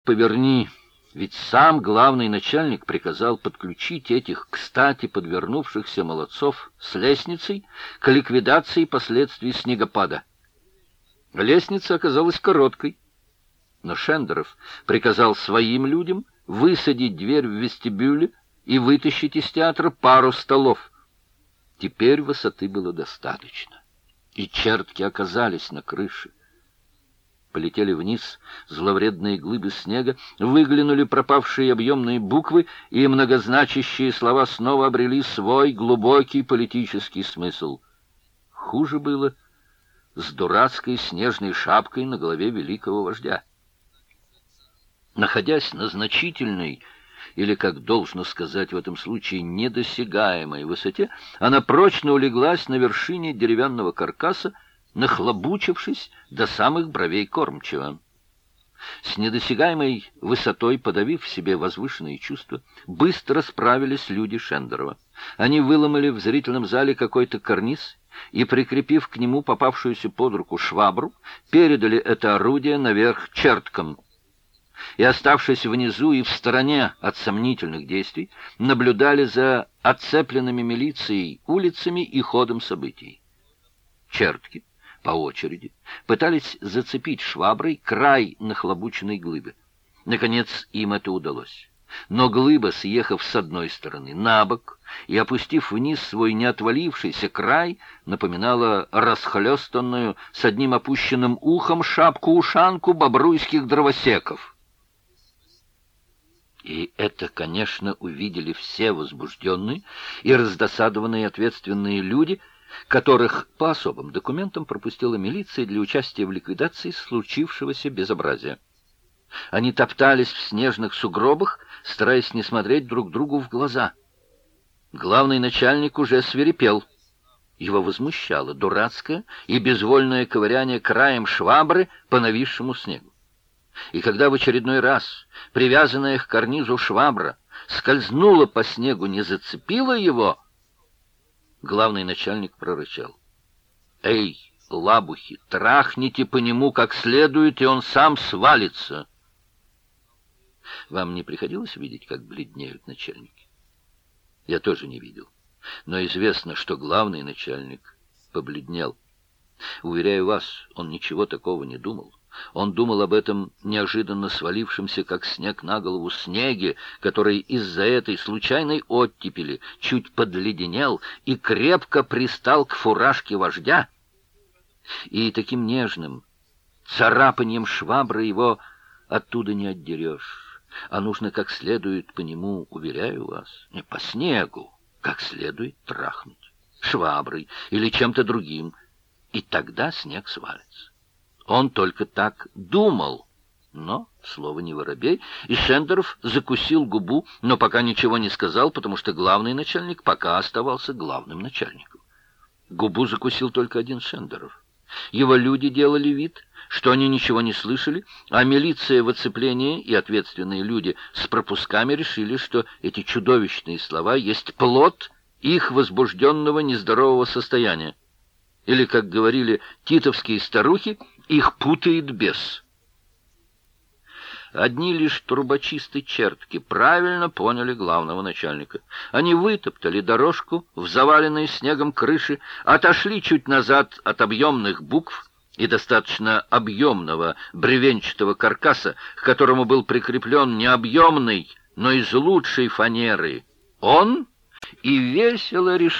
Поверни, ведь сам главный начальник приказал подключить этих, кстати, подвернувшихся молодцов с лестницей к ликвидации последствий снегопада. Лестница оказалась короткой, но Шендеров приказал своим людям высадить дверь в вестибюле и вытащить из театра пару столов. Теперь высоты было достаточно, и чертки оказались на крыше. Полетели вниз зловредные глыбы снега, выглянули пропавшие объемные буквы, и многозначащие слова снова обрели свой глубокий политический смысл. Хуже было с дурацкой снежной шапкой на голове великого вождя. Находясь на значительной, или, как должно сказать в этом случае, недосягаемой высоте, она прочно улеглась на вершине деревянного каркаса, нахлобучившись до самых бровей кормчего. С недосягаемой высотой, подавив в себе возвышенные чувства, быстро справились люди Шендерова. Они выломали в зрительном зале какой-то карниз и, прикрепив к нему попавшуюся под руку швабру, передали это орудие наверх черткам. И, оставшись внизу и в стороне от сомнительных действий, наблюдали за оцепленными милицией улицами и ходом событий. Чертки по очереди пытались зацепить шваброй край нахлобученной глыбы. Наконец им это удалось. Но глыба, съехав с одной стороны на бок и опустив вниз свой неотвалившийся край, напоминала расхлёстанную с одним опущенным ухом шапку-ушанку бобруйских дровосеков. И это, конечно, увидели все возбужденные и раздосадованные ответственные люди, которых по особым документам пропустила милиция для участия в ликвидации случившегося безобразия. Они топтались в снежных сугробах, стараясь не смотреть друг другу в глаза. Главный начальник уже свирепел. Его возмущало дурацкое и безвольное ковыряние краем швабры по нависшему снегу. И когда в очередной раз привязанная к карнизу швабра скользнула по снегу, не зацепила его, главный начальник прорычал: «Эй, лабухи, трахните по нему как следует, и он сам свалится!» Вам не приходилось видеть, как бледнеют начальники? Я тоже не видел. Но известно, что главный начальник побледнел. Уверяю вас, он ничего такого не думал. Он думал об этом неожиданно свалившемся, как снег на голову, снеге, который из-за этой случайной оттепели чуть подледенел и крепко пристал к фуражке вождя. И таким нежным царапаньем швабры его оттуда не отдерешь, а нужно как следует по нему, уверяю вас, не по снегу, как следует трахнуть шваброй или чем-то другим, и тогда снег свалится. Он только так думал, но, слово не воробей, и Шендеров закусил губу, но пока ничего не сказал, потому что главный начальник пока оставался главным начальником. Губу закусил только один Шендеров. Его люди делали вид, что они ничего не слышали, а милиция в оцеплении и ответственные люди с пропусками решили, что эти чудовищные слова есть плод их возбужденного нездорового состояния. Или, как говорили титовские старухи, их путает бес. Одни лишь трубочисты-чертки правильно поняли главного начальника. Они вытоптали дорожку в заваленной снегом крыши, отошли чуть назад от объемных букв и достаточно объемного бревенчатого каркаса, к которому был прикреплен не объемный, но из лучшей фанеры он, и весело решили